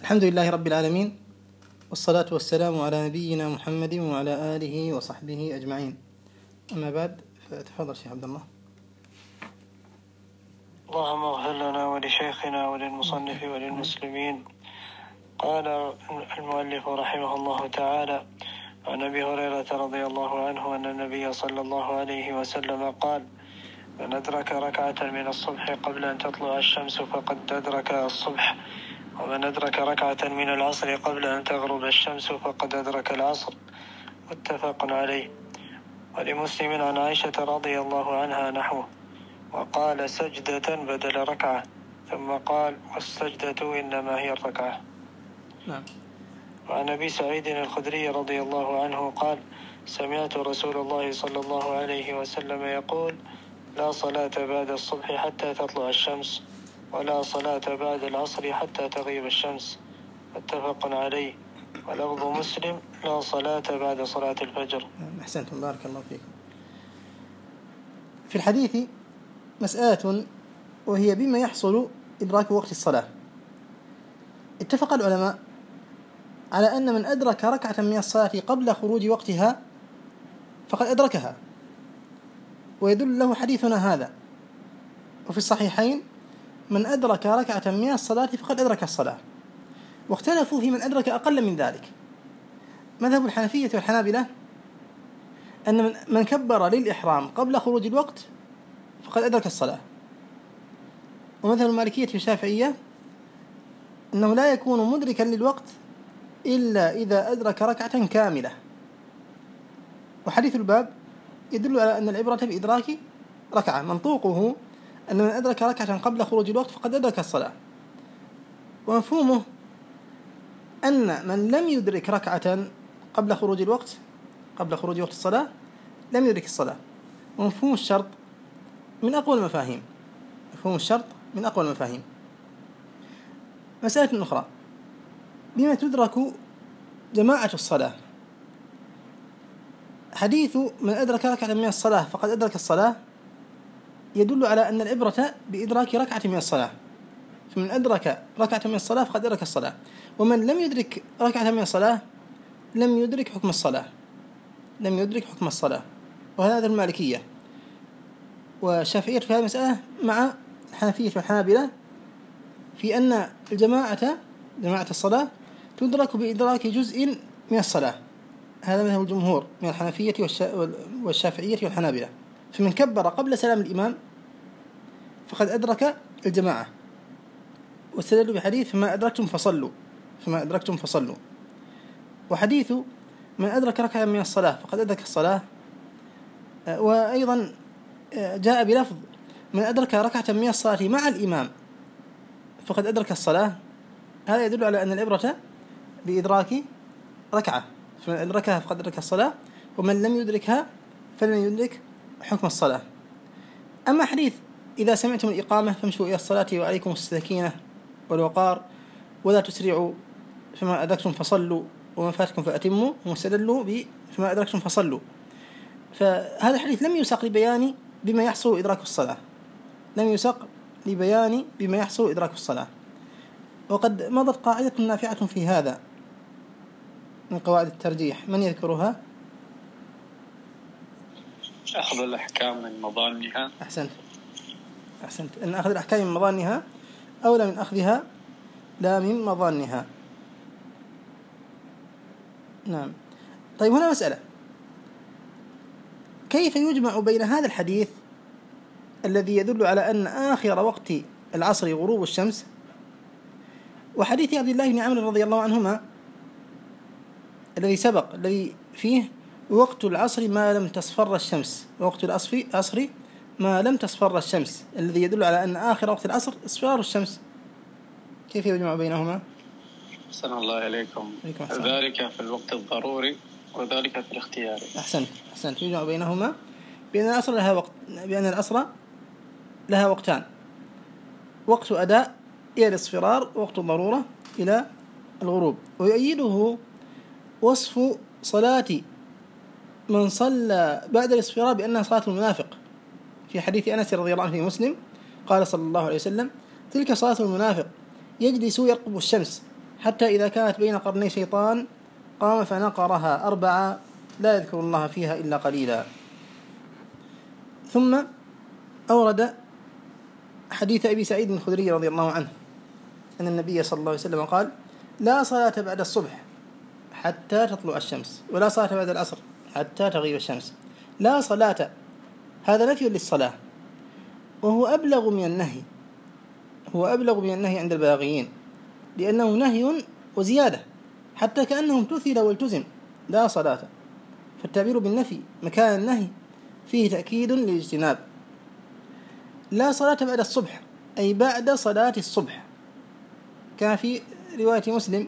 الحمد لله رب العالمين، والصلاة والسلام على نبينا محمد وعلى آله وصحبه أجمعين. أما بعد، فتفضل شيخ عبد الله. اللهم اغفر لنا ولشيخنا وللمصنف وللمسلمين. قال المؤلف رحمه الله تعالى: عن أبي هريرة رضي الله عنه أن النبي صلى الله عليه وسلم قال: من أدرك ركعة من الصبح قبل أن تطلع الشمس فقد أدرك الصبح، ومن أدرك ركعة من العصر قبل أن تغرب الشمس فقد أدرك العصر. متفق عليه. ولمسلم عن عائشة رضي الله عنها نحوه، وقال: سجدة بدل ركعة، ثم قال: والسجدة إنما هي الركعة. نعم. وعن أبي سعيد الخدري رضي الله عنه قال: سمعت رسول الله صلى الله عليه وسلم يقول: لا صلاة بعد الصبح حتى تطلع الشمس، ولا صلاة بعد العصر حتى تغيب الشمس. متفق عليه. ولفظ مسلم: لا صلاة بعد صلاة الفجر. أحسنتم، بارك الله فيكم. في الحديث مسألة، وهي بما يحصل إدراك وقت الصلاة. اتفق العلماء على أن من أدرك ركعة من الصلاة قبل خروج وقتها فقد أدركها، ويدل له حديثنا هذا. وفي الصحيحين: من أدرك ركعة من الصلاة فقد أدرك الصلاة. واختلفوا في من أدرك أقل من ذلك. مذهب الحنفية والحنابلة أن من كبر للإحرام قبل خروج الوقت فقد أدرك الصلاة. ومذهب المالكية والشافعية أنه لا يكون مدركا للوقت إلا إذا أدرك ركعة كاملة. وحديث الباب يدل على أن العبرة بإدراك ركعة، منطوقه أن من أدرك ركعة قبل خروج الوقت فقد أدرك الصلاة. ومفهومه أن من لم يدرك ركعة قبل خروج الوقت، قبل خروج وقت الصلاة، لم يدرك الصلاة. ومفهوم الشرط من أقوى المفاهيم. مفهوم الشرط من أقوى المفاهيم. مسألة أخرى: بما تدرك جماعة الصلاة. حديث من أدرك ركعة من الصلاة فقد أدرك الصلاة يدل على أن العبرة بإدراك ركعة من الصلاة. فمن أدرك ركعة من الصلاة فقد أدرك الصلاة. ومن لم يدرك ركعة من الصلاة لم يدرك حكم الصلاة. لم يدرك حكم الصلاة. وهذا المالكية والشافعية في هذه المسألة مع الحنفية والحنابلة في أن جماعة الصلاة تدرك بإدراك جزء من الصلاة. هذا مذهب الجمهور من الحنفية والشافعية والحنابلة. فمن كبر قبل سلام الإمام فقد أدرك الجماعة، واستدلوا بحديث: فما أدركتم فصلوا. فما أدركتم فصلوا. وحديث من أدرك ركعة من الصلاة فقد أدرك الصلاة، وأيضا جاء بلفظ: من أدرك ركعة من الصلاة مع الإمام فقد أدرك الصلاة. هذا يدل على أن العبرة بإدراك ركعة، فمن أدركها فقد أدرك الصلاة، ومن لم يدركها فلن يدرك حكم الصلاة. أما حديث: إذا سمعتم الإقامة فامشوا إلى الصلاة وعليكم السكينة والوقار ولا تسرعوا، فما أدركتم فصلوا وما فاتكم فأتموا، واستدلوا فما أدركتم فصلوا. فهذا الحديث لم يسق لبيان بما يحصل إدراك الصلاة، لم يسق لبيان بما يحصل إدراك الصلاة. وقد مضت قاعدة نافعة في هذا من قواعد الترجيح، من يذكرها؟ أخذ الأحكام من مظانها. أحسنت. أن أخذ الأحكام من مظانها أولى من أخذها لا من مظانها. نعم. طيب، هنا مسألة: كيف يجمع بين هذا الحديث الذي يدل على أن آخر وقت العصر غروب الشمس وحديث عبد الله بن عمرو رضي الله عنهما الذي سبق، الذي فيه: وقت العصر ما لم تصفر الشمس، وقت العصر ما لم تصفر الشمس، الذي يدل على أن آخر وقت العصر إصفار الشمس. كيف يجمع بينهما؟ أحسن الله إليكم. ذلك في الوقت الضروري وذلك في الاختيار. أحسنت. يجمع بينهما بأن العصر لها وقتان: وقت أداء إلى الإصفرار، وقت الضرورة إلى الغروب. ويؤيده وصف صلاة من صلى بعد الإصفرار بأنها صلاة المنافق، في حديث أنس رضي الله عنه في مسلم: قال صلى الله عليه وسلم: تلك صلاة المنافق، يجلس يرقب الشمس حتى إذا كانت بين قرني شيطان قام فنقرها 4 لا يذكر الله فيها إلا قليلا. ثم أورد حديث أبي سعيد الخدري رضي الله عنه أن النبي صلى الله عليه وسلم قال: لا صلاة بعد الصبح حتى تطلع الشمس، ولا صلاة بعد العصر حتى تغيب الشمس. لا صلاة، هذا نفي للصلاة، وهو أبلغ من النهي، هو أبلغ من النهي عند البلاغيين، لأنه نهي وزيادة، حتى كأنه امتثل والتزم. لا صلاة، فالتعبير بالنفي مكان النهي فيه تأكيد للاجتناب. لا صلاة بعد الصبح أي بعد صلاة الصبح. كان في رواية مسلم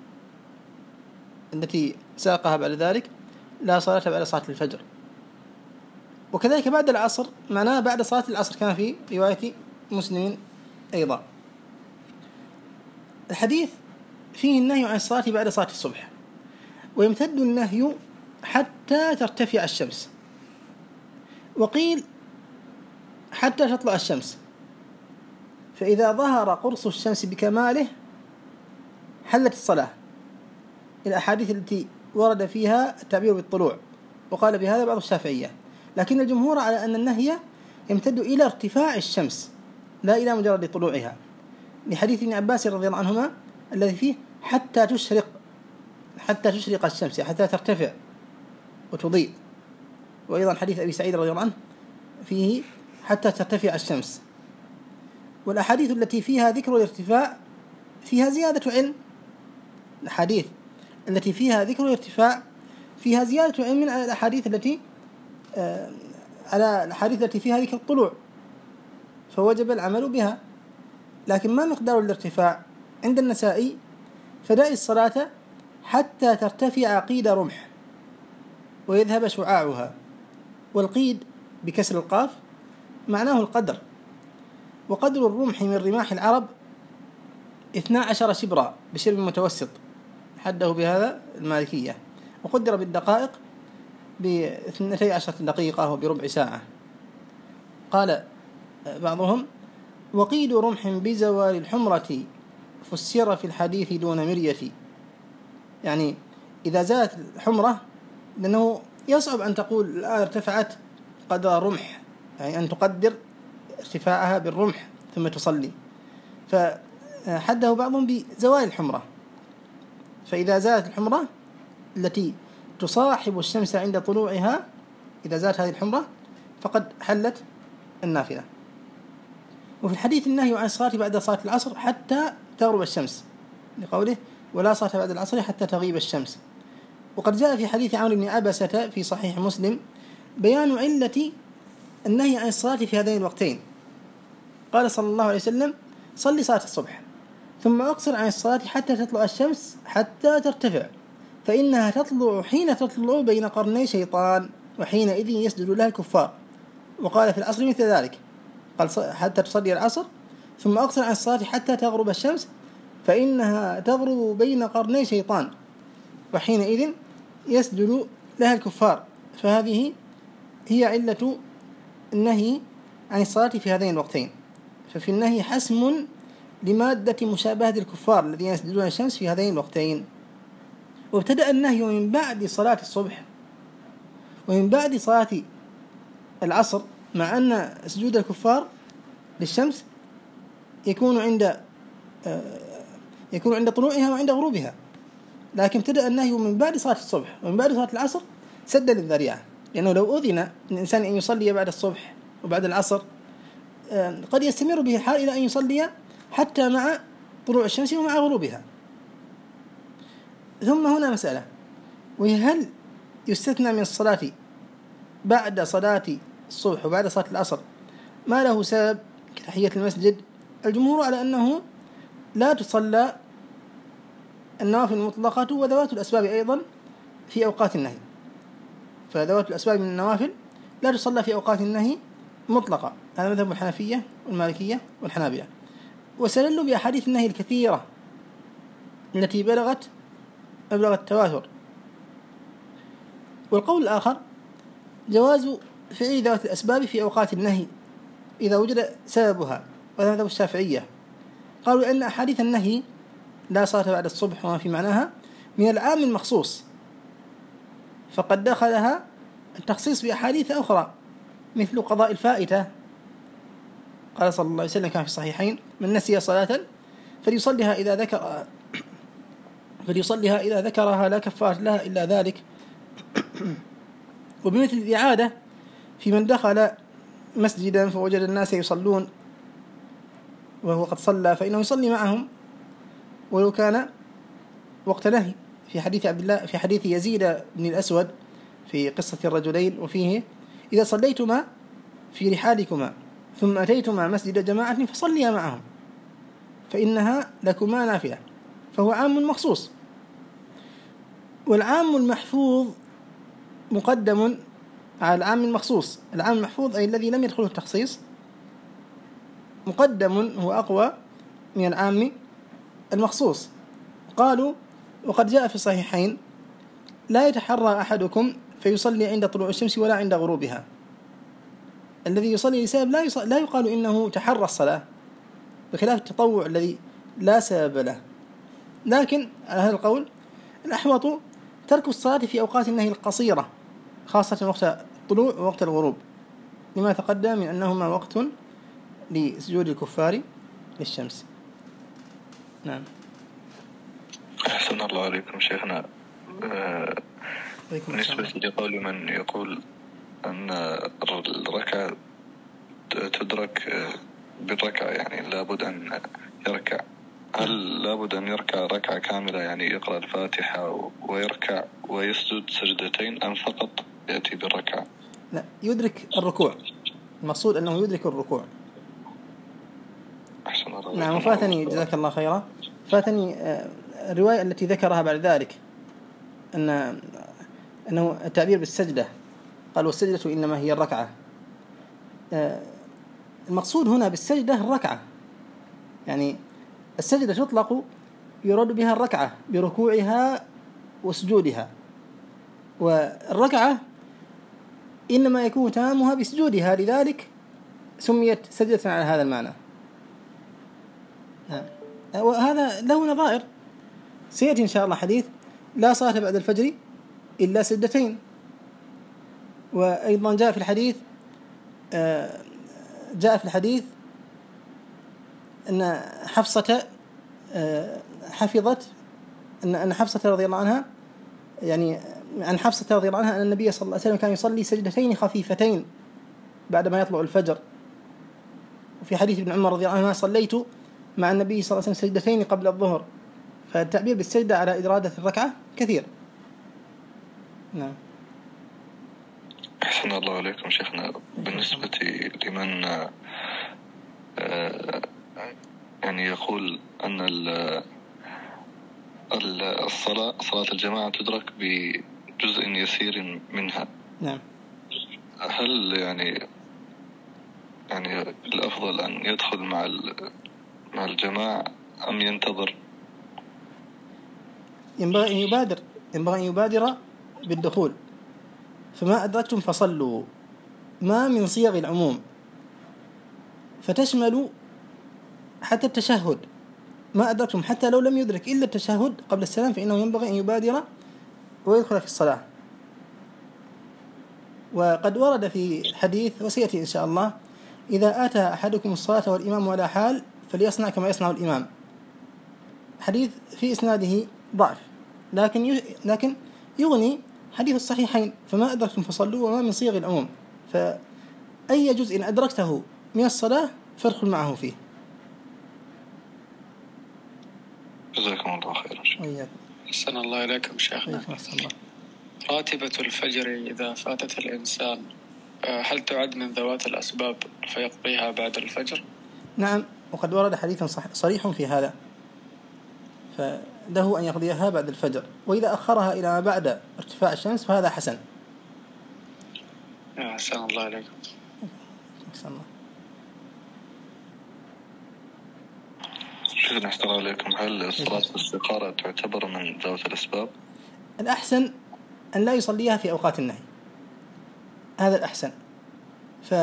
التي ساقها بعد ذلك: لا صلاة بعد صلاة الفجر. وكذلك بعد العصر معناه بعد صلاة العصر، كان في رواية مسلم أيضا. الحديث فيه النهي عن الصلاة بعد صلاة الصبح، ويمتد النهي حتى ترتفع الشمس، وقيل حتى تطلع الشمس، فإذا ظهر قرص الشمس بكماله حلت الصلاة. الأحاديث التي ورد فيها التعبير بالطلوع، وقال بهذا بعض الشافعية، لكن الجمهور على أن النهي يمتد إلى ارتفاع الشمس لا إلى مجرد طلوعها، لحديث ابن عباس رضي الله عنهما الذي فيه حتى تشرق الشمس، حتى ترتفع وتضيء. وأيضا حديث أبي سعيد رضي الله عنه فيه حتى ترتفع الشمس. والأحاديث التي فيها ذكر الارتفاع فيها زيادة علم، الأحاديث التي فيها ذكر الارتفاع فيها زيادة علم من الأحاديث التي على الأحاديث التي فيها ذكر الطلوع، فوجب العمل بها. لكن ما مقدار الارتفاع؟ عند النسائي: فدع الصلاة حتى ترتفع قيد رمح ويذهب شعاعها. والقيد بكسر القاف معناه القدر، وقدر الرمح من رماح العرب 12 شبرا بشرب متوسط، حده بهذا المالكية، وقدر بالدقائق ب12 دقيقة وبربع ساعة. قال بعضهم: وقيد رمح بزوال الحمرة فسر في الحديث دون مرية، يعني إذا زالت الحمرة، لأنه يصعب أن تقول الآن ارتفعت قدر رمح، يعني أن تقدر ارتفاعها بالرمح ثم تصلي، فحده بعضهم بزوال الحمرة. فإذا زالت الحمرة التي تصاحب الشمس عند طلوعها، إذا زالت هذه الحمرة فقد حلت النافلة. وفي الحديث النهي عن الصلاة بعد صلاة العصر حتى تغرب الشمس، لقوله: ولا صلاة بعد العصر حتى تغيب الشمس. وقد جاء في حديث عمرو بن عبسة في صحيح مسلم بيان علة النهي عن الصلاة في هذين الوقتين. قال صلى الله عليه وسلم: صلي صلاة الصبح ثم أقصر عن الصلاة حتى تطلع الشمس حتى ترتفع، فإنها تطلع حين تطلع بين قرني شيطان، وحينئذ يسجد لها الكفار. وقال في العصر مثل ذلك، قال: حتى تصلي العصر ثم أقصر عن الصلاة حتى تغرب الشمس، فإنها تغرب بين قرني شيطان، وحينئذ يسجد لها الكفار. فهذه هي علة النهي عن الصلاة في هذين الوقتين. ففي النهي حسم لمادة مشابهة الكفار الذين يسجدون الشمس في هذين الوقتين. وابتدأ النهي من بعد صلاة الصبح ومن بعد صلاة العصر، مع أن سجود الكفار للشمس يكون عند طلوعها وعند غروبها، لكن ابتدأ النهي من بعد صلاة الصبح ومن بعد صلاة العصر سدا للذريعة، لأنه لو أذن الإنسان أن يصلي بعد الصبح وبعد العصر قد يستمر به الحال إلى أن يصلي حتى مع طلوع الشمس ومع غروبها. ثم هنا مسألة، وهي: هل يستثنى من الصلاة بعد صلاة الصبح وبعد صلاة العصر ما له سبب كتحية المسجد؟ الجمهور على أنه لا تصلى النوافل المطلقة وذوات الأسباب أيضا في أوقات النهي، فذوات الأسباب من النوافل لا تصلى في أوقات النهي مطلقة. هذا مذهب الحنفية والمالكية والحنابلة، وسللوا بأحاديث النهي الكثيرة التي بلغت مبلغ التواتر. والقول الآخر جواز فعل ذوات الأسباب في أوقات النهي إذا وجد سببها، وهذا مذهب الشافعية. قالوا أن أحاديث النهي لا صلاة بعد الصبح وما في معناها من العام المخصوص، فقد دخلها التخصيص بأحاديث أخرى مثل قضاء الفائتة. قال صلى الله عليه وسلم كان في الصحيحين: من نسي صلاة فليصليها إذا ذكرها لا كفارة لها إلا ذلك. وبمثل الإعادة في من دخل مسجدا فوجد الناس يصلون وهو قد صلى فإنه يصلي معهم ولو كان وقت نهي، في حديث يزيد بن الأسود في قصة الرجلين، وفيه: إذا صليتما في رحالكما ثم أتيتما مسجد جماعة فصليا معهم فإنها لكما نافلة. فهو عام مخصوص. والعام المحفوظ مقدم على العام المخصوص. العام المحفوظ أي الذي لم يدخله التخصيص مقدم، هو أقوى من العام المخصوص. قالوا: وقد جاء في الصحيحين: لا يتحرى أحدكم فيصلي عند طلوع الشمس ولا عند غروبها. الذي يصلي لسبب لا يقال إنه تحرى الصلاة، بخلاف التطوع الذي لا سبب له. لكن على هذا القول الأحوط ترك الصلاة في أوقات النهي القصيرة، خاصة وقت الطلوع ووقت الغروب، لما تقدم من أنهما وقت لسجود الكفار للشمس. نعم. أحسن الله عليكم شيخنا. بالنسبة لقول من يقول أن الركعة تدرك بالركعة، يعني لابد أن يركع، هل لابد أن يركع ركعة كاملة، يعني يقرأ الفاتحة ويركع ويسجد سجدتين، أم فقط يأتي بالركعة؟ لا، يدرك الركوع. المقصود أنه يدرك الركوع. أحسن الله. نعم. وفاتني جزاك الله خيرا، فاتني الرواية التي ذكرها بعد ذلك أنه التعبير بالسجدة، قال: والسجدة إنما هي الركعة. المقصود هنا بالسجدة الركعة، يعني السجدة تطلق يراد بها الركعة بركوعها وسجودها، والركعة إنما يكون تمامها بسجودها، لذلك سميت سجدة على هذا المعنى. وهذا له نظائر سيأتي إن شاء الله حديث: لا صلاة بعد الفجر إلا سجدتين. وأيضا جاء في الحديث أن حفصة حفظت أن حفصة رضي الله عنها، يعني عن حفصة رضي الله عنها، أن النبي صلى الله عليه وسلم كان يصلي سجدتين خفيفتين بعدما يطلع الفجر. وفي حديث ابن عمر رضي الله عنه: صليت مع النبي صلى الله عليه وسلم سجدتين قبل الظهر. فالتعبير بالسجدة على إرادة الركعة كثير. نعم. أحسن الله عليكم شيخنا. بالنسبة لمن يعني يقول أن صلاة الجماعة تدرك بجزء يسير منها، نعم، هل يعني الأفضل أن يدخل مع الجماعة أم ينتظر؟ ينبغي أن يبادر بالدخول. فما أدركتم فصلوا ما من صيغ العموم، فتشمل حتى التشهد. ما أدركتم حتى لو لم يدرك إلا التشهد قبل السلام فإنه ينبغي أن يبادر ويدخل في الصلاة. وقد ورد في الحديث، وسيأتي إن شاء الله: إذا أتى أحدكم الصلاة والإمام على حال فليصنع كما يصنع الإمام. حديث في إسناده ضعف، لكن يغني حديث الصحيحين: فما أدركتم فصلوا وما من صيغ العموم. فأي جزء أدركته من الصلاة فادخل معه فيه. جزاكم الله خيرا. وإياكم. أحسن الله إليكم شيخنا. راتبة الفجر إذا فاتت الإنسان هل تعد من ذوات الأسباب فيقضيها بعد الفجر؟ نعم، وقد ورد حديث صريح في هذا، فله أن يقضيها بعد الفجر، وإذا أخرها إلى ما بعد ارتفاع الشمس فهذا حسن. أحسن الله إليكم. أحسن الله. شكرا. أحسن الله عليكم. هل صلاة الاستخارة تعتبر من ذوات الأسباب؟ الأحسن أن لا يصليها في أوقات النهي، هذا الأحسن،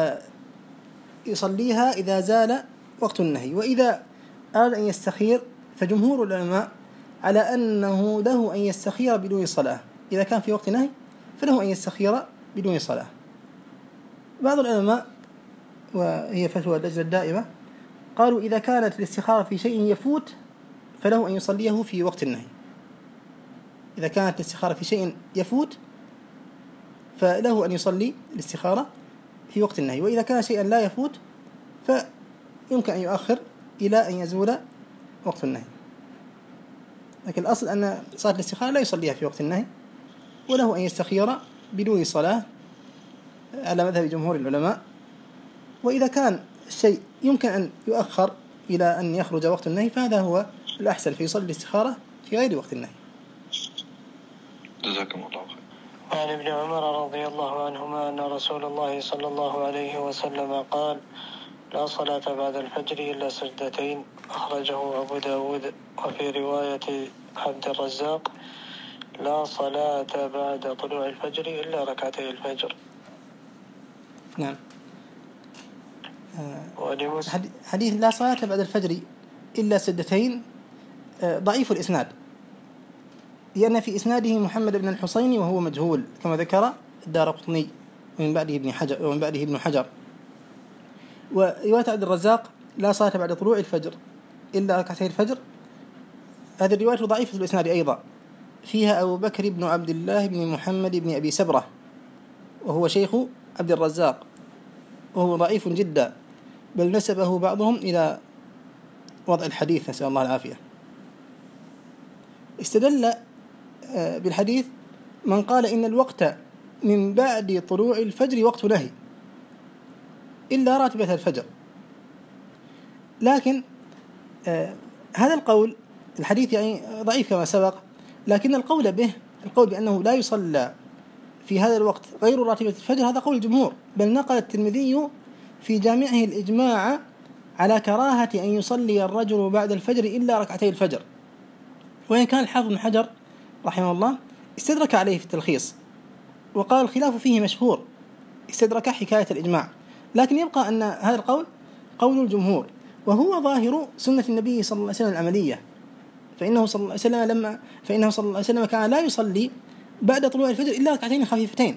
فيصليها إذا زال وقت النهي. وإذا أراد أن يستخير فجمهور العلماء على أنه له أن يستخير بدون صلاة. إذا كان في وقت نهي فله أن يستخير بدون صلاة. بعض العلماء، وهي فتوى اللجنة الدائمة، قالوا إذا كانت الاستخارة في شيء يفوت فله أن يصليه في وقت النهي. إذا كانت الاستخارة في شيء يفوت فله أن يصلي الاستخارة في وقت النهي، وإذا كان شيئا لا يفوت فيمكن أن يؤخر إلى أن يزول وقت النهي. لكن الأصل أن صلاة الاستخارة لا يصليها في وقت النهي، وله أن يستخير بدون صلاة على مذهب جمهور العلماء. وإذا كان الشيء يمكن أن يؤخر إلى أن يخرج وقت النهي فهذا هو الأحسن، فيصلي الاستخارة في غير وقت النهي. جزاكم الله خير. وعن ابن عمر رضي الله عنهما أن رسول الله صلى الله عليه وسلم قال: لا صلاة بعد الفجر إلا سجدتين، أخرجه أبو داود. وفي رواية عبد الرزاق: لا صلاة بعد طلوع الفجر إلا ركعتي الفجر. نعم. حديث لا صلاة بعد الفجر إلا سجدتين ضعيف الإسناد، لأن في إسناده محمد بن الحصين وهو مجهول كما ذكر الدارقطني ومن بعده ابن حجر. ورواية عبد الرزاق: لا صلاة بعد طلوع الفجر إلا ركعتي الفجر، هذه الرواية ضعيفة الإسناد أيضا، فيها أبو بكر بن عبد الله بن محمد بن أبي سبرة وهو شيخ عبد الرزاق، وهو ضعيف جدا، بل نسبه بعضهم إلى وضع الحديث، نسأل الله العافية. استدل بالحديث من قال إن الوقت من بعد طلوع الفجر وقت نهي إلا راتبة الفجر. لكن هذا القول الحديث يعني ضعيف كما سبق، لكن القول بأنه لا يصلى في هذا الوقت غير راتبة الفجر هذا قول الجمهور، بل نقل الترمذي في جامعه الإجماع على كراهة أن يصلي الرجل بعد الفجر إلا ركعتي الفجر. وإن كان الحافظ بن حجر رحمه الله استدرك عليه في التلخيص وقال الخلاف فيه مشهور، استدرك حكاية الإجماع، لكن يبقى أن هذا القول قول الجمهور، وهو ظاهر سنة النبي صلى الله عليه وسلم العملية، فإنه صلى الله عليه وسلم كان لا يصلي بعد طلوع الفجر إلا ركعتين خفيفتين.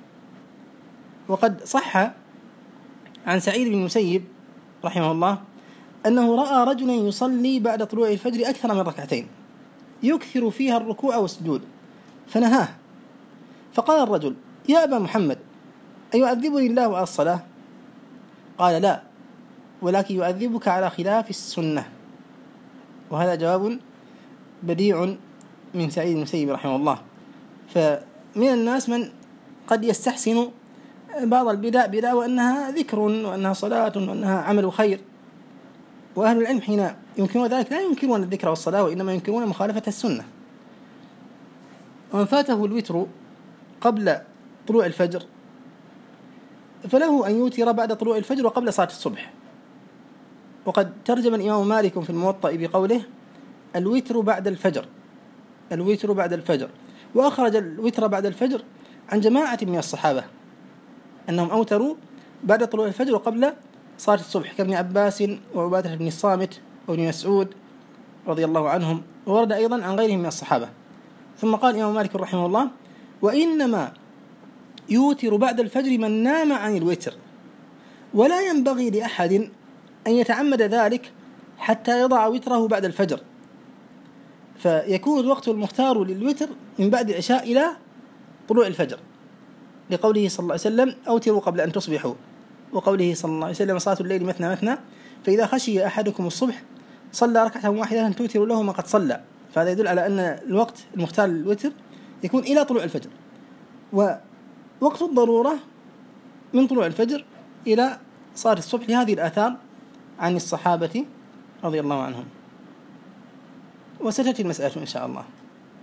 وقد صح عن سعيد بن المسيب رحمه الله أنه رأى رجلا يصلي بعد طلوع الفجر أكثر من ركعتين يكثر فيها الركوع والسجود، فنهاه، فقال الرجل: يا أبا محمد، أيعذبني الله على الصلاة؟ قال: لا، ولكن يعذبك على خلاف السنة. وهذا جواب بديع من سعيد المسيب رحمه الله. فمن الناس من قد يستحسن بعض البدع بدعوى أنها ذكر وأنها صلاة وأنها عمل خير، وأهل العلم حين ينكرون ذلك لا ينكرون الذكر والصلاة، وإنما ينكرون مخالفة السنة. ومن فاته الوتر قبل طلوع الفجر فله أن يوتر بعد طلوع الفجر وقبل صلاة الصبح. وقد ترجم الإمام مالك في الموطأ بقوله: الوتر بعد الفجر، الوتر بعد الفجر. وأخرج الوتر بعد الفجر عن جماعة من الصحابة أنهم أوتروا بعد طلوع الفجر وقبل صلاة الصبح، كابن عباس وعبادة بن الصامت وابن مسعود رضي الله عنهم، وورد أيضا عن غيرهم من الصحابة. ثم قال الإمام مالك رحمه الله: وإنما يوتر بعد الفجر من نام عن الوتر، ولا ينبغي لأحد أن يتعمد ذلك حتى يضع وتره بعد الفجر، فيكون الوقت المختار للوتر من بعد العشاء إلى طلوع الفجر، لقوله صلى الله عليه وسلم: أوتروا قبل أن تصبحوا، وقوله صلى الله عليه وسلم: صلاة الليل مثنى مثنى، فإذا خشي أحدكم الصبح صلى ركعة واحدة توتر له ما قد صلى. فهذا يدل على أن الوقت المختار للوتر يكون إلى طلوع الفجر، ووقت الضرورة من طلوع الفجر إلى صلاة الصبح، لهذه الآثار عن الصحابة رضي الله عنهم. وستأتي المسألة إن شاء الله.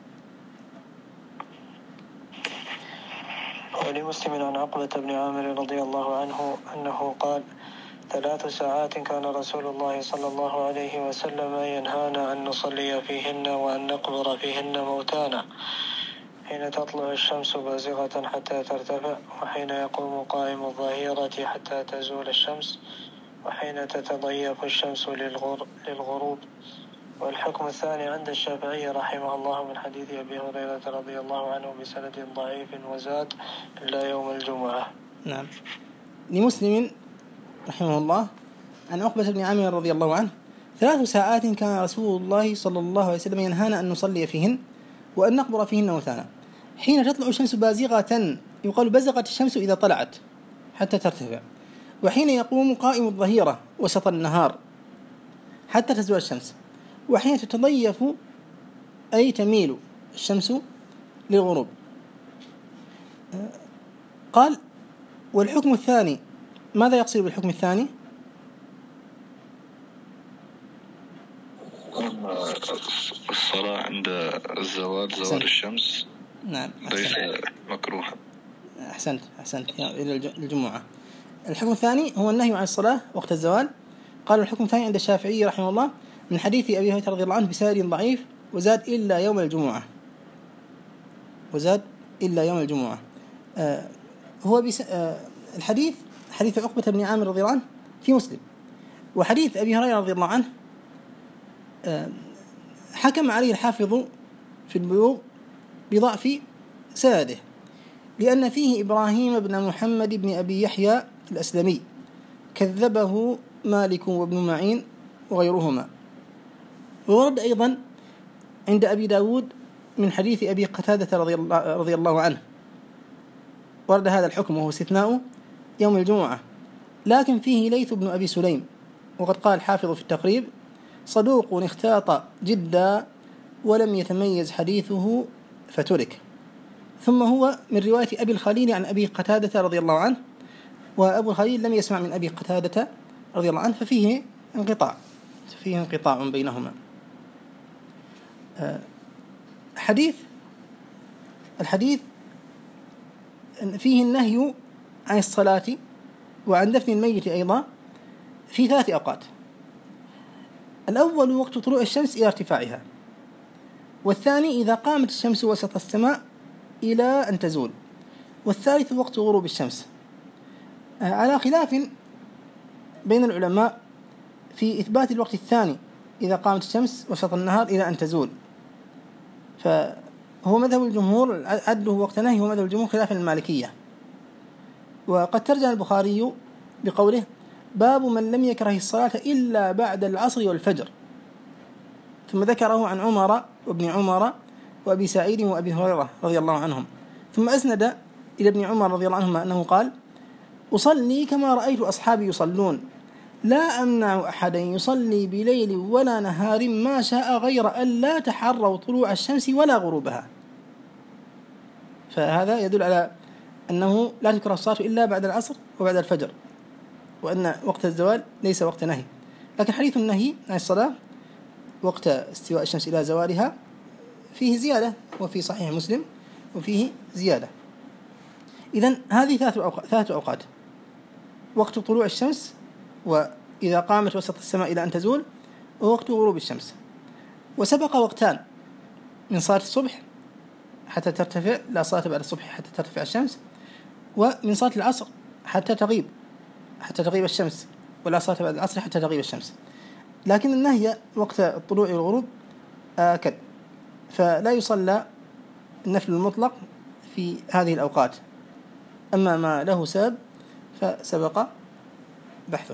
ولمسلم عن عقبة بن عامر رضي الله عنه أنه قال: 3 ساعات كان رسول الله صلى الله عليه وسلم ينهانا أن نصلي فيهن وأن نقبر فيهن موتانا، حين تطلع الشمس بازغة حتى ترتفع، وحين يقوم قائم الظهيرة حتى تزول الشمس، وحين تتضيف الشمس للغروب، والحكم الثاني عند الشافعي رحمه الله من حديث أبي هريرة رضي الله عنه بسند ضعيف وزاد إلا يوم الجمعة. نعم. لمسلم رحمه الله عن عقبة بن عامر رضي الله عنه: 3 ساعات كان رسول الله صلى الله عليه وسلم ينهانا أن نصلي فيهن وأن نقبر فيهن موتانا، حين تطلع الشمس بازغة، يقال بزغت الشمس إذا طلعت حتى ترتفع، وحين يقوم قائم الظهيرة وسط النهار حتى تزول الشمس، وحين تتضيف أي تميل الشمس للغروب. قال: والحكم الثاني، ماذا يقصد بالحكم الثاني؟ الصلاة عند الزوال، زوال الشمس. نعم، ليس مكروها. أحسنت إلى الجمعة. الحكم الثاني هو النهي عن الصلاة وقت الزوال. قال: الحكم الثاني عند الشافعي رحمه الله من حديث أبي هريرة رضي الله عنه بسند ضعيف وزاد إلا يوم الجمعة. هو الحديث حديث عقبة بن عامر رضي الله عنه في مسلم، وحديث أبي هريرة رضي الله عنه حكم عليه الحافظ في البلوغ بضعف سنده، لأن فيه إبراهيم بن محمد بن أبي يحيى الأسلمي كذبه مالك وابن معين وغيرهما. وورد أيضا عند أبي داود من حديث أبي قتادة رضي الله عنه، ورد هذا الحكم وهو استثناء يوم الجمعة، لكن فيه ليث بن أبي سليم، وقد قال الحافظ في التقريب: صدوق اختاط جدا ولم يتميز حديثه فترك. ثم هو من رواية أبي الخليل عن أبي قتادة رضي الله عنه، وأبو الخليل لم يسمع من أبي قتادة رضي الله عنه، ففيه انقطاع بينهما. الحديث فيه النهي عن الصلاة وعن دفن الميت أيضا في 3 أوقات: الأول وقت طلوع الشمس إلى ارتفاعها، والثاني إذا قامت الشمس وسط السماء إلى أن تزول، والثالث وقت غروب الشمس، على خلاف بين العلماء في إثبات الوقت الثاني إذا قامت الشمس وسط النهار إلى أن تزول، فهو مذهب الجمهور عده وقت نهي، هو مذهب الجمهور خلاف المالكية. وقد ترجم البخاري بقوله: باب من لم يكره الصلاة إلا بعد العصر والفجر، ثم ذكره عن عمر وابن عمر وأبي سعيد وأبي هريرة رضي الله عنهم، ثم أسند إلى ابن عمر رضي الله عنهما أنه قال: أصلي كما رأيت أصحابي يصلون، لا أمنع أحدا يصلي بليل ولا نهار ما شاء غير أن لا تحروا طلوع الشمس ولا غروبها. فهذا يدل على أنه لا تكره الصلاة إلا بعد العصر وبعد الفجر، وأن وقت الزوال ليس وقت نهي. لكن حديث النهي عن الصلاة وقت استواء الشمس إلى زوالها فيه زيادة، وفي صحيح مسلم وفيه زيادة. إذن هذه 3 أوقات: وقت طلوع الشمس، وإذا قامت وسط السماء إلى أن تزول، ووقت غروب الشمس. وسبق وقتان من صلاة الصبح حتى ترتفع، لا صلاة بعد الصبح حتى ترتفع الشمس، ومن صلاة العصر حتى تغيب الشمس، ولا صلاة بعد العصر حتى تغيب الشمس. لكن النهي وقت الطلوع والغروب آكد، فلا يصلى النفل المطلق في هذه الأوقات. أما ما له سبب فسبق بحثه.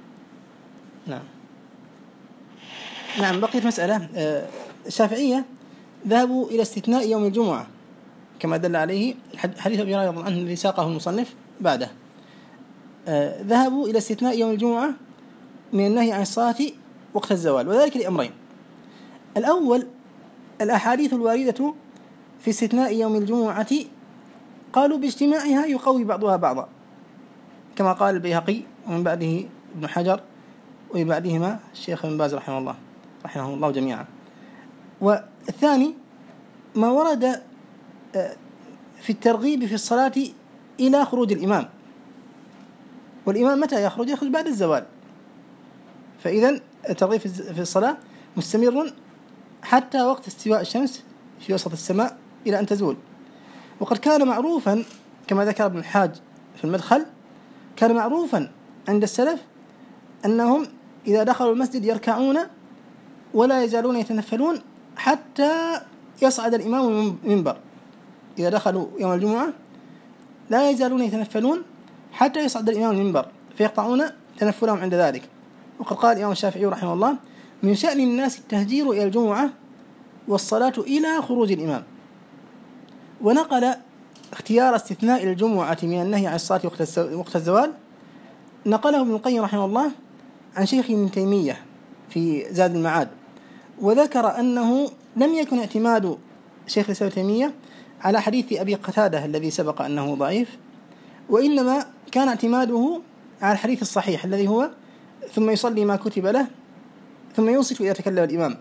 نعم. بقيت مسألة. الشافعية ذهبوا إلى استثناء يوم الجمعة كما دل عليه حديث أبي هريرة رضي الله عنه الذي ساقه المصنف بعده. ذهبوا إلى استثناء يوم الجمعة من النهي عن الصلاة وقت الزوال، وذلك لأمرين: الأول الأحاديث الواردة في استثناء يوم الجمعة قالوا باجتماعها يقوي بعضها بعضا، كما قال البيهقي ومن بعده ابن حجر ومن بعدهما الشيخ ابن باز رحمه الله جميعا. والثاني ما ورد في الترغيب في الصلاة إلى خروج الإمام، والإمام متى يخرج بعد الزوال، فإذن الترغيب في الصلاة مستمر حتى وقت استواء الشمس في وسط السماء إلى أن تزول. وقد كان معروفا كما ذكر ابن الحاج في المدخل، كان معروفا عند السلف أنهم إذا دخلوا المسجد يركعون ولا يزالون يتنفلون حتى يصعد الإمام المنبر. إذا دخلوا يوم الجمعة لا يزالون يتنفلون حتى يصعد الإمام المنبر فيقطعون تنفلهم عند ذلك. وقد قال الإمام الشافعي رحمه الله: من شأن الناس التهجير إلى الجمعة والصلاة إلى خروج الإمام. ونقل اختيار استثناء الجمعة من النهي عن الصلاة وقت الزوال، نقله ابن القيم رحمه الله عن شيخ ابن تيمية في زاد المعاد، وذكر أنه لم يكن اعتماد شيخ الإسلام ابن تيمية على حديث أبي قتادة الذي سبق أنه ضعيف، وإنما كان اعتماده على الحديث الصحيح الذي هو: ثم يصلي ما كتب له ثم ينصت إذا تكلم الإمام،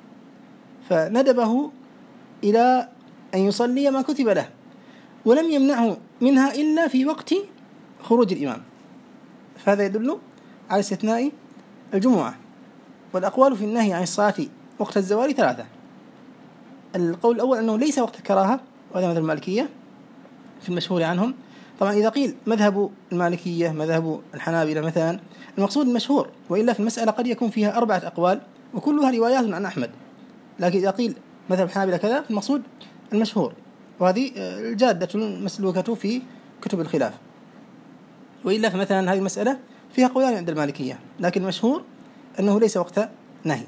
فندبه إلى أن يصلي ما كتب له، ولم يمنعه منها إلا في وقت خروج الإمام. فهذا يدل على استثناء الجمعة. والأقوال في النهي عن الصلاة وقت الزوال ثلاثة. القول الأول أنه ليس وقت الكراهة، وهذا مذهب المالكية في المشهور عنهم. طبعا إذا قيل مذهب المالكية مذهب الحنابلة مثلا، المقصود المشهور، وإلا في المسألة قد يكون فيها 4 أقوال وكلها روايات عن أحمد. لكن إذا قيل مذهب الحنابلة كذا، المقصود المشهور، وهذه الجادة المسلوكة في كتب الخلاف. وإلا فمثلا هذه المسألة فيها قولان عند المالكية، لكن المشهور أنه ليس وقت نهي.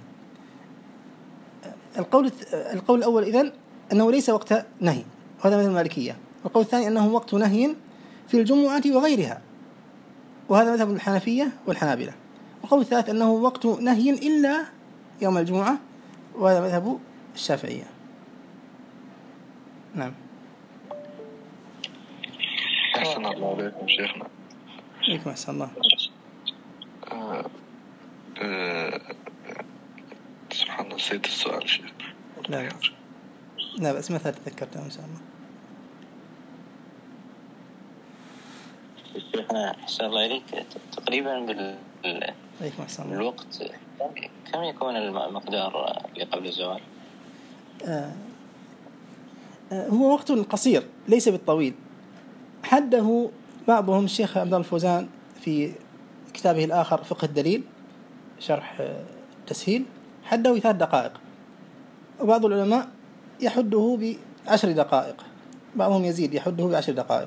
القول الأول إذن أنه ليس وقت نهي، وهذا مذهب المالكية. القول الثاني أنه وقت نهي في الجمعة وغيرها، وهذا مذهب الحنفية والحنابلة. القول الثالث أنه وقت نهي إلا يوم الجمعة، وهذا مذهب الشافعية. نعم. أحسن الله عليكم شيخنا. عليكم أحسن الله. سبحان الله، نسيت السؤال شيخ. لا بس مثلا تذكرته إن شاء الله. شيخنا أحسن الله إليك، تقريبا عليكم أحسن الله. بالوقت كم يكون المقدار قبل الزوال؟ هو وقت قصير ليس بالطويل، حده بعضهم الشيخ عبد الله الفوزان في كتابه الآخر فقه الدليل شرح تسهيل، حده 3 دقائق، وبعض العلماء يحده ب10 دقائق، بعضهم يزيد يحده ب10 دقائق.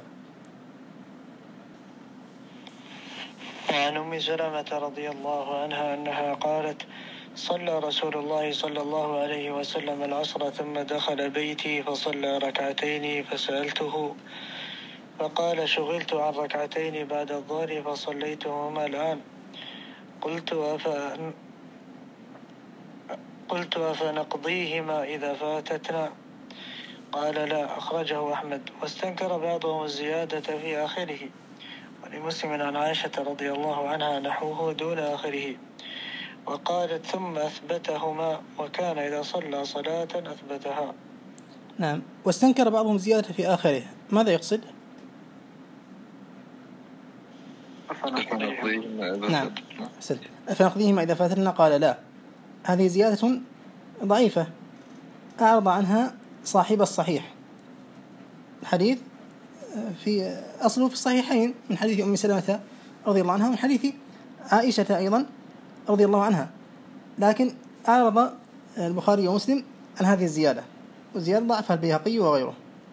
وعن أم سلمة رضي الله عنها أنها قالت: صلى رسول الله صلى الله عليه وسلم العصر ثم دخل بيتي فصلى 2 فسألته فقال: شغلت عن 2 بعد الظهر فصليتهما الآن. قلت أفنقضيهما إذا فاتتنا؟ قال: لا. أخرجه أحمد. واستنكر بعضهم الزيادة في آخره، ولمسلم عن عائشة رضي الله عنها نحوه دون آخره، وقالت: ثم أثبتهما، وكان إذا صلى صلاة أثبتها. نعم. واستنكر بعضهم زيادة في آخره، ماذا يقصد؟ نعم. أفنقضيهما إذا فاتتنا؟ قال: لا. هذه زيادة ضعيفة أعرض عنها صاحب الصحيح. الحديث في أصله في الصحيحين من حديث أم سلمة رضي الله عنها ومن حديث عائشة أيضا رضي الله عنها، لكن أعرض البخاري ومسلم عن هذه الزيادة، والزيادة ضعفها البيهقي وغيره.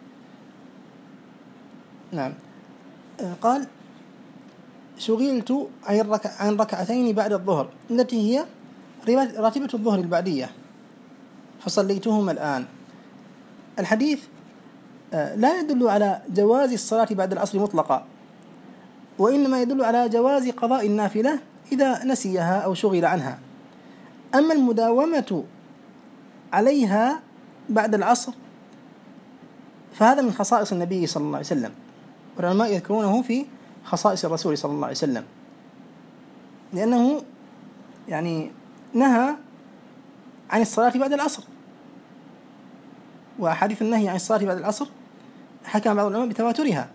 نعم. قال: شغلت عن 2 بعد الظهر التي هي راتبة الظهر البعدية فصليتهما الآن. الحديث لا يدل على جواز الصلاة بعد العصر مطلقا، وإنما يدل على جواز قضاء النافلة إذا نسيها أو شغل عنها. أما المداومة عليها بعد العصر فهذا من خصائص النبي صلى الله عليه وسلم، والعلماء يذكرونه في خصائص الرسول صلى الله عليه وسلم، لأنه يعني نهى عن الصلاة بعد العصر، وأحاديث النهي عن الصلاة بعد العصر حكم بعض العلماء بتواترها،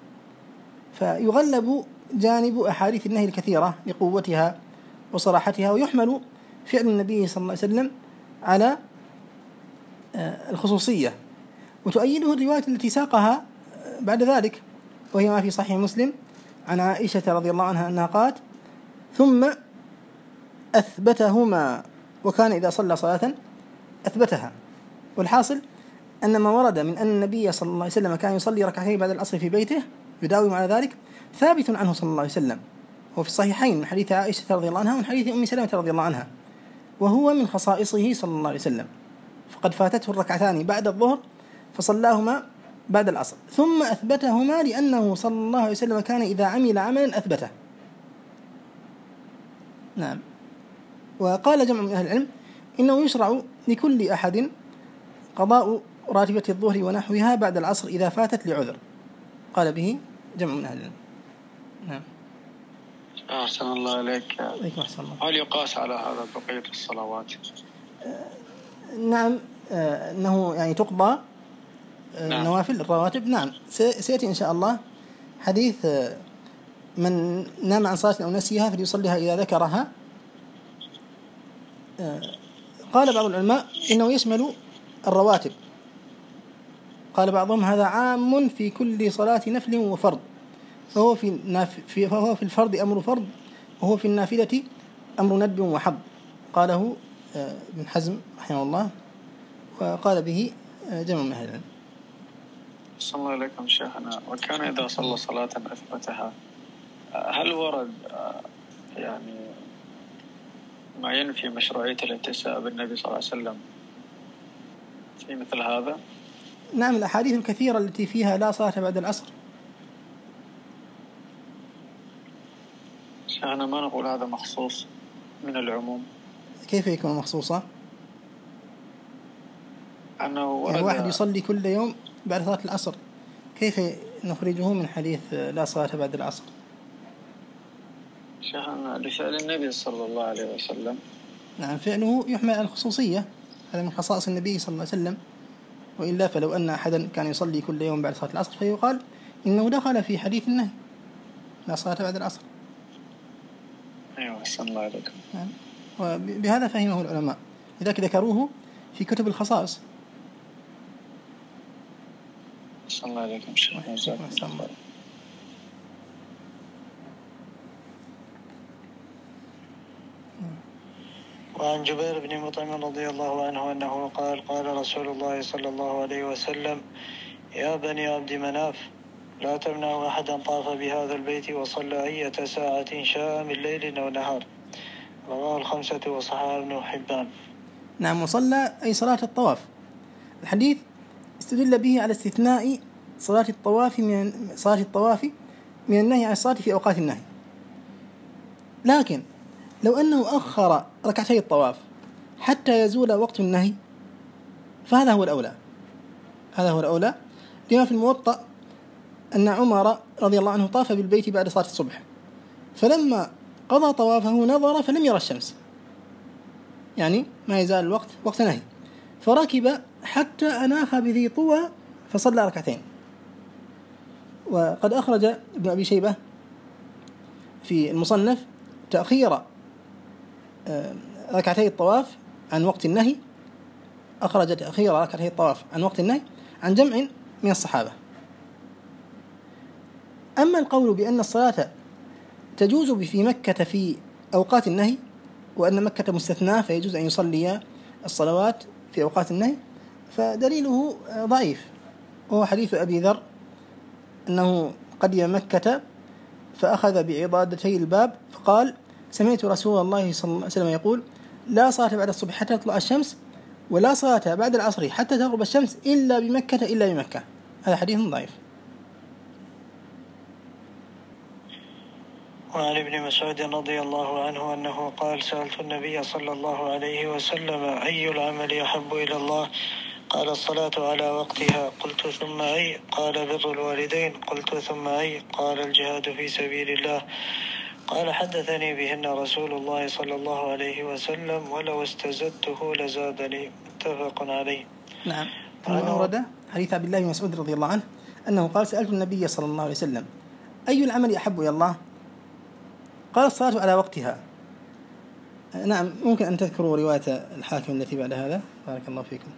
فيغلب جانب أحاديث النهي الكثيرة لقوتها وصراحتها، ويحمل فعل النبي صلى الله عليه وسلم على الخصوصية. وتؤيده الرواية التي ساقها بعد ذلك، وهي ما في صحيح مسلم عن عائشة رضي الله عنها أنها قالت: ثم أثبتهما وكان إذا صلى صلاة أثبتها. والحاصل أن ما ورد من أن النبي صلى الله عليه وسلم كان يصلي ركعتين بعد العصر في بيته يداوم على ذلك ثابت عنه صلى الله عليه وسلم، هو في الصحيحين من حديث عائشة رضي الله عنها ومن حديث أم سلمة رضي الله عنها، وهو من خصائصه صلى الله عليه وسلم، فقد فاتته الركعتان بعد الظهر فصلاهما بعد العصر ثم أثبتهما لأنه صلى الله عليه وسلم كان إذا عمل عملا أثبته. نعم. وقال جمع من أهل العلم إنه يشرع لكل أحد قضاء راتبة الظهر ونحوها بعد العصر إذا فاتت لعذر، قال به جمع من أهل العلم. نعم. أحسن الله إليك. أحسن الله. هل يقاس على هذا بقية الصلوات؟ نعم، أنه يعني تقضى نوافل الرواتب. نعم، سيأتي إن شاء الله حديث من نام عن صلاة أو نسيها فليصليها إذا ذكرها. قال بعض العلماء إنه يشمل الرواتب، قال بعضهم هذا عام في كل صلاة نفل وفرض، فهو في الفرض أمر فرض، وهو في النافلة أمر ندب وحظ، قاله ابن حزم رحمه الله، وقال به جمع من أهل العلم. صلى الله عليكم شيخنا. وكان إذا صلى صلاة أثبتها، هل ورد يعني ما ينفي مشروعية الاتساء بالنبي صلى الله عليه وسلم في مثل هذا؟ نعم، الأحاديث الكثيرة التي فيها لا صلاة بعد العصر. شيخنا ما نقول هذا مخصوص من العموم. كيف يكون مخصوصا؟ أنه يعني واحد يصلي كل يوم بعد صلاة العصر، كيف نخرجه من حديث لا صلاة بعد العصر؟ شيخنا لفعل النبي صلى الله عليه وسلم. نعم، فعله يحمل على الخصوصية، هذا من خصائص النبي صلى الله عليه وسلم، وإلا فلو أن أحدا كان يصلي كل يوم بعد صلاة العصر فيقال إنه دخل في حديث النهي لا صلاة بعد العصر. أيوة، أحسن الله عليكم. نعم. وبهذا فهمه العلماء، لذلك ذكروه في كتب الخصائص. أحسن الله عليكم شيخنا. وعن جبير بن مطعم رضي الله عنه أنه قال قال رسول الله صلى الله عليه وسلم: يا بني عبد مناف، لا تمنعوا أحدا طاف بهذا البيت وصلى أية ساعة شاء من ليل أو نهار. رواه الخمسة وصححه ابن حبان. نعم، وصلى أي صلاة الطواف. الحديث استدل به على استثناء صلاة الطواف من النهي عن الصلاة في أوقات النهي، لكن لو أنه أخر ركعتي الطواف حتى يزول وقت النهي فهذا هو الأولى. هذا هو الأولى، لما في الموطأ أن عمر رضي الله عنه طاف بالبيت بعد صلاة الصبح، فلما قضى طوافه نظر فلم يرى الشمس، يعني ما يزال الوقت وقت نهي، فركب حتى أناخ بذي طوى فصلى ركعتين. وقد أخرج ابن أبي شيبة في المصنف تأخير ركعتي الطواف عن وقت النهي، أخرج تأخير ركعتي الطواف عن وقت النهي عن جمع من الصحابة. أما القول بأن الصلاة تجوز في مكة في أوقات النهي وأن مكة مستثناة فيجوز أن يصلي الصلوات في أوقات النهي فدليله ضعيف، وهو حديث أبي ذر أنه قدم مكة فأخذ بعضادتي الباب فقال: سمعت رسول الله صلى الله عليه وسلم يقول: لا صلاة بعد الصبح حتى تطلع الشمس، ولا صلاة بعد العصر حتى تغرب الشمس إلا بمكة. هذا حديث ضعيف. وعن ابن مسعود رضي الله عنه أنه قال: سألت النبي صلى الله عليه وسلم: أي العمل أحب إلى الله؟ قال: الصلاة على وقتها. قلت: ثم أي؟ قال: بر الوالدين. قلت: ثم أي؟ قال: الجهاد في سبيل الله. قال: حدثني بهن رسول الله صلى الله عليه وسلم، ولو استزدته لزادني. متفق عليه. نعم. ورد حديث عبد الله بن مسعود رضي الله عنه أنه قال: سألت النبي صلى الله عليه وسلم: أي العمل أحب إلى الله؟ قال: الصلاة على وقتها. نعم، ممكن أن تذكروا رواية الحاكم التي بعد هذا؟ بارك الله فيكم.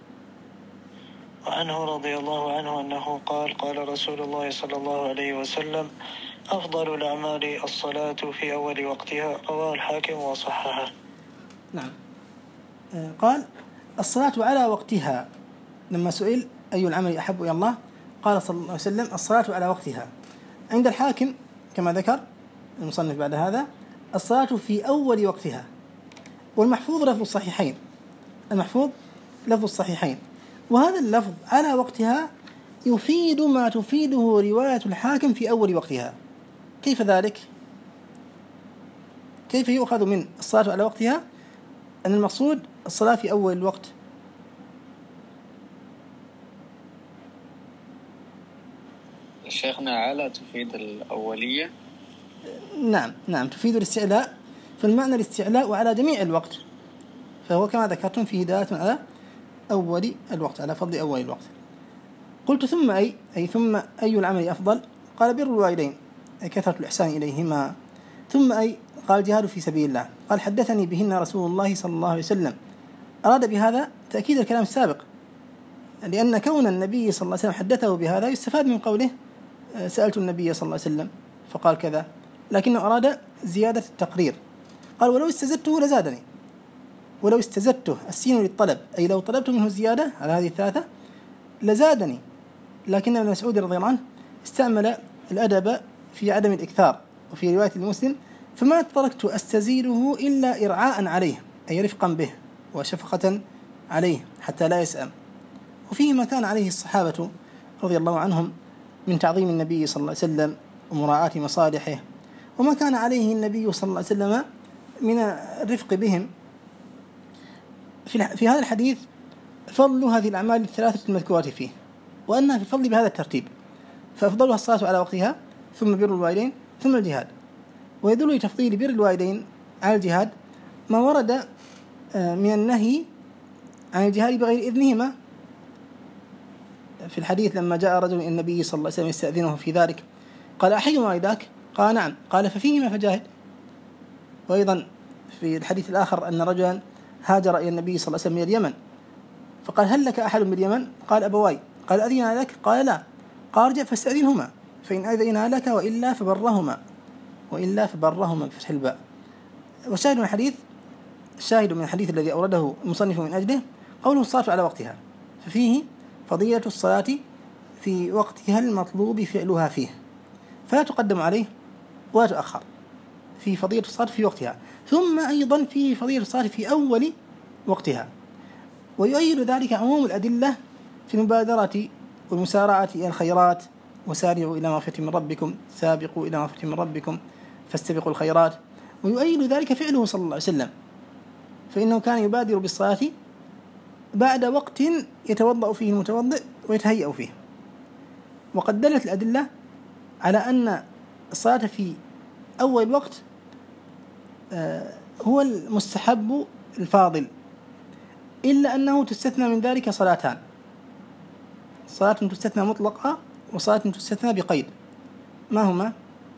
وعنه رضي الله عنه أنه قال: قال رسول الله صلى الله عليه وسلم: أفضل الأعمال الصلاة في أول وقتها. رواه الحاكم وصححه. نعم. قال الصلاة على وقتها، لما سئل أي العمل أحب إلى الله قال صلى الله عليه وسلم الصلاة على وقتها. عند الحاكم كما ذكر المصنف بعد هذا الصلاة في أول وقتها. والمحفوظ لفظ الصحيحين، المحفوظ لفظ الصحيحين، وهذا اللفظ على وقتها يفيد ما تفيده رواية الحاكم في أول وقتها. كيف ذلك؟ كيف يؤخذ من الصلاة على وقتها أن المقصود الصلاة في أول الوقت؟ شيخنا على تفيد الأولية؟ نعم تفيد الاستعلاء، فالمعنى الاستعلاء وعلى جميع الوقت، فهو كما ذكرتم فيه دلالة على أول الوقت، على فضل أول الوقت. قلت ثم أي ثم أي العمل أفضل؟ قال بر الوالدين أي كثرة الإحسان إليهما. ثم أي قال جهاد في سبيل الله. قال حدثني بهن رسول الله صلى الله عليه وسلم. أراد بهذا تأكيد الكلام السابق، لأن كون النبي صلى الله عليه وسلم حدثه بهذا يستفاد من قوله سألت النبي صلى الله عليه وسلم فقال كذا، لكنه أراد زيادة التقرير. قال ولو استزدته لزادني، ولو استزدته السين للطلب أي لو طلبت منه زيادة على هذه الثلاثة لزادني. لكن ابن مسعود رضي الله عنه استعمل الأدب في عدم الإكثار، وفي رواية المسلم فما تركت أستزيده إلا إرعاء عليه أي رفقا به وشفقة عليه حتى لا يسأم. وفيه ما كان عليه الصحابة رضي الله عنهم من تعظيم النبي صلى الله عليه وسلم ومراعاة مصالحه، وما كان عليه النبي صلى الله عليه وسلم من الرفق بهم. في هذا الحديث فضل هذه الأعمال الثلاثة المذكورة فيه، وأنها في الفضل بهذا الترتيب، فأفضلها الصلاة على وقتها، ثم بر الوالدين، ثم الجهاد. ويدل لتفضيل بر الوالدين على الجهاد ما ورد من النهي عن الجهاد بغير إذنهما. في الحديث لما جاء رجل إلى النبي صلى الله عليه وسلم يستأذنه في ذلك قال أحي والداك؟ قال نعم. قال ففيهما فجاهد. وأيضا في الحديث الآخر أن رجلا هاجر إلى النبي صلى الله عليه وسلم من اليمن فقال هل لك أحد من اليمن؟ قال أبواي. قال أذن لك؟ قال لا. قال ارجع فاستأذنهما فإن أذن لك وإلا فبرهما بفتح الباء. والشاهد من الحديث، الشاهد من الحديث الذي أورده المصنف من أجله قوله الصلاة على وقتها، ففيه فضيلة الصلاة في وقتها المطلوب فعلها فيه، فلا تقدم عليه ولا تؤخر، في فضيلة الصلاة في وقتها. ثم أيضا في فضيلة الصلاة في أول وقتها. ويؤيد ذلك عموم الأدلة في المبادرة والمسارعة إلى الخيرات، وسارعوا إلى مغفرة من ربكم، سابقوا إلى مغفرة من ربكم فاستبقوا الخيرات. ويؤيد ذلك فعله صلى الله عليه وسلم، فإنه كان يبادر بالصلاة بعد وقت يتوضأ فيه المتوضئ ويتهيأ فيه. وقد دلت الأدلة على أن الصلاة في أول الوقت هو المستحب الفاضل، إلا أنه تستثنى من ذلك صلاتان: صلاة تستثنى مطلقة، وصلاة تستثنى بقيد. ما هما؟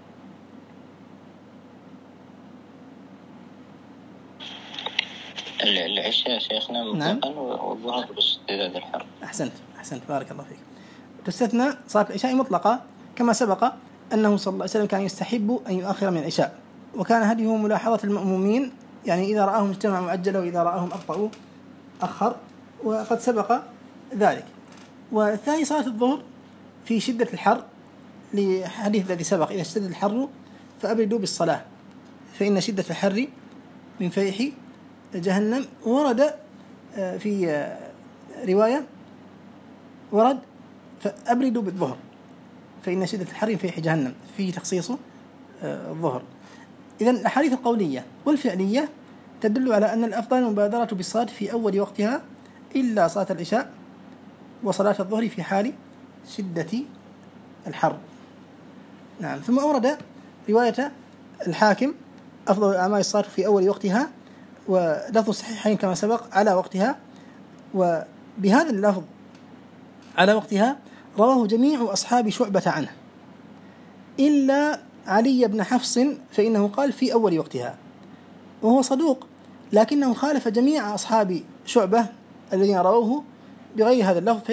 العشاء شيخنا مطلقا. نعم. والظهر باشتداد الحر. أحسنت بارك الله فيك. تستثنى صلاة العشاء مطلقة، كما سبق أنه صلى الله عليه وسلم كان يستحب أن يؤخر من العشاء، وكان هديه ملاحظة المأمومين، يعني إذا رآهم اجتمعوا عجل وإذا رآهم أبطأوا أخر، وقد سبق ذلك. والثاني صلاة الظهر في شدة الحر، لحديث الذي سبق إذا اشتد الحر فأبردوا بالصلاة فإن شدة الحر من فيح جهنم. ورد في رواية ورد فأبردوا بالظهر فإن شدة الحر من فيح جهنم، في تخصيص الظهر. إذن الأحاديث القولية والفعلية تدل على أن الأفضل المبادرة بالصلاة في أول وقتها، إلا صلاة العشاء وصلاة الظهر في حال شدة الحر. نعم. ثم أورد رواية الحاكم أفضل أعمال الصلاة في أول وقتها، ولفظ الصحيحين كما سبق على وقتها. وبهذا اللفظ على وقتها رواه جميع أصحاب شعبة عنه إلا علي بن حفص، فإنه قال في أول وقتها، وهو صدوق، لكنه خالف جميع أصحاب شعبة الذين رووه بغير هذا اللفظ،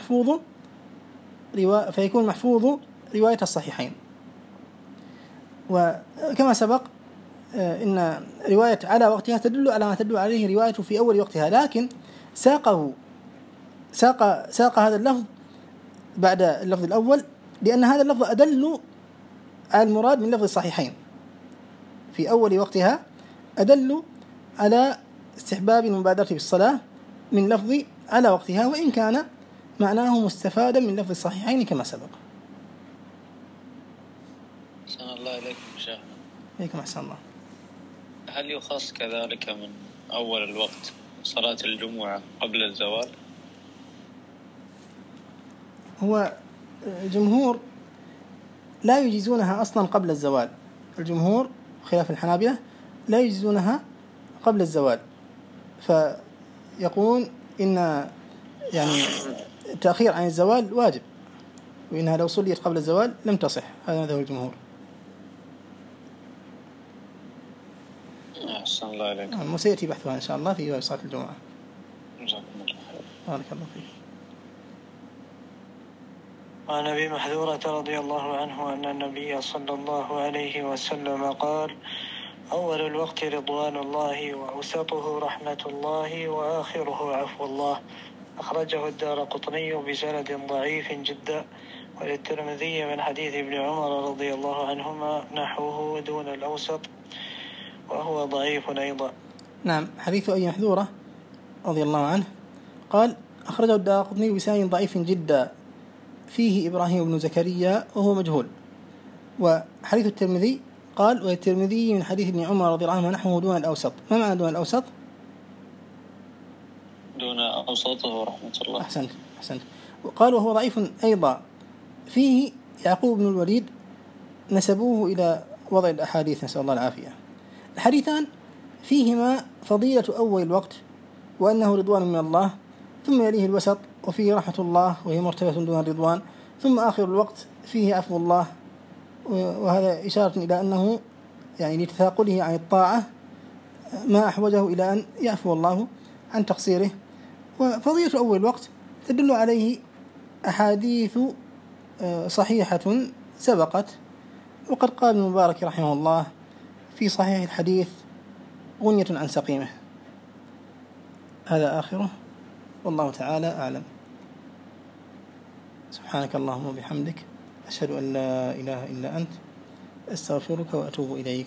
فيكون محفوظ رواية الصحيحين. وكما سبق إن رواية على وقتها تدل على ما تدل عليه رواية في أول وقتها، لكن ساق هذا اللفظ بعد اللفظ الأول لأن هذا اللفظ أدل على المراد من لفظ الصحيحين. في أول وقتها أدل على استحباب المبادرة بالصلاة من لفظ على وقتها، وإن كان معناه مستفادا من لفظ الصحيحين كما سبق. أحسن الله إليكم شيخنا. إليكم أحسن الله. هل يخص كذلك من أول الوقت صلاة الجمعة قبل الزوال؟ هو الجمهور لا يجيزونها أصلا قبل الزوال، الجمهور خلاف الحنابلة لا يجيزونها قبل الزوال، فيقول إن يعني التأخير عن الزوال واجب، وإنها لو صليت قبل الزوال لم تصح. هذا هو الجمهور. أحسن الله إليكم. وسيأتي بحثها إن شاء الله في صلاة الجمعة. جزاكم الله خير. بارك الله فيك. عن أبي محذورة رضي الله عنه أن النبي صلى الله عليه وسلم قال: أول الوقت رضوان الله، وأوسطه رحمة الله، وآخره عفو الله. أخرجه الدارقطني بسند ضعيف جدا، وللترمذي من حديث ابن عمر رضي الله عنهما نحوه دون الأوسط، وهو ضعيف أيضا. نعم، حديث أبي محذورة رضي الله عنه قال: أخرجه الدارقطني بسند ضعيف جدا فيه إبراهيم بن زكريا وهو مجهول. وحديث الترمذي قال: والترمذي من حديث ابن عمر رضي الله عنه نحوه دون الأوسط. ما معنى دون الأوسط؟ دون أوسطه رحمة الله. أحسنت. وقال: وهو ضعيف أيضا فيه يعقوب بن الوليد نسبوه إلى وضع الأحاديث، نسأل الله العافية. الحديثان فيهما فضيلة أول الوقت وأنه رضوان من الله، ثم يليه الوسط وفيه رحمة الله وهي مرتبة دون الرضوان، ثم آخر الوقت فيه عفو الله، وهذا إشارة إلى أنه يعني لتثاقله عن الطاعة ما أحوجه إلى أن يعفو الله عن تقصيره. وفضيلة أول الوقت تدل عليه أحاديث صحيحة سبقت، وقد قال المبارك رحمه الله في صحيح الحديث: غنية عن سقيمه. هذا آخره، والله تعالى أعلم. سبحانك اللهم وبحمدك، أشهد أن لا إله إلا أنت، أستغفرك وأتوب إليك.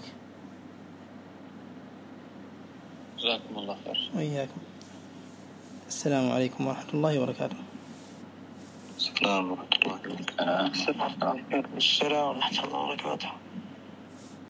جزاكم الله خير. وإياكم. السلام عليكم ورحمة الله وبركاته. السلام ورحمة الله وبركاته. السلام ورحمة الله وبركاته.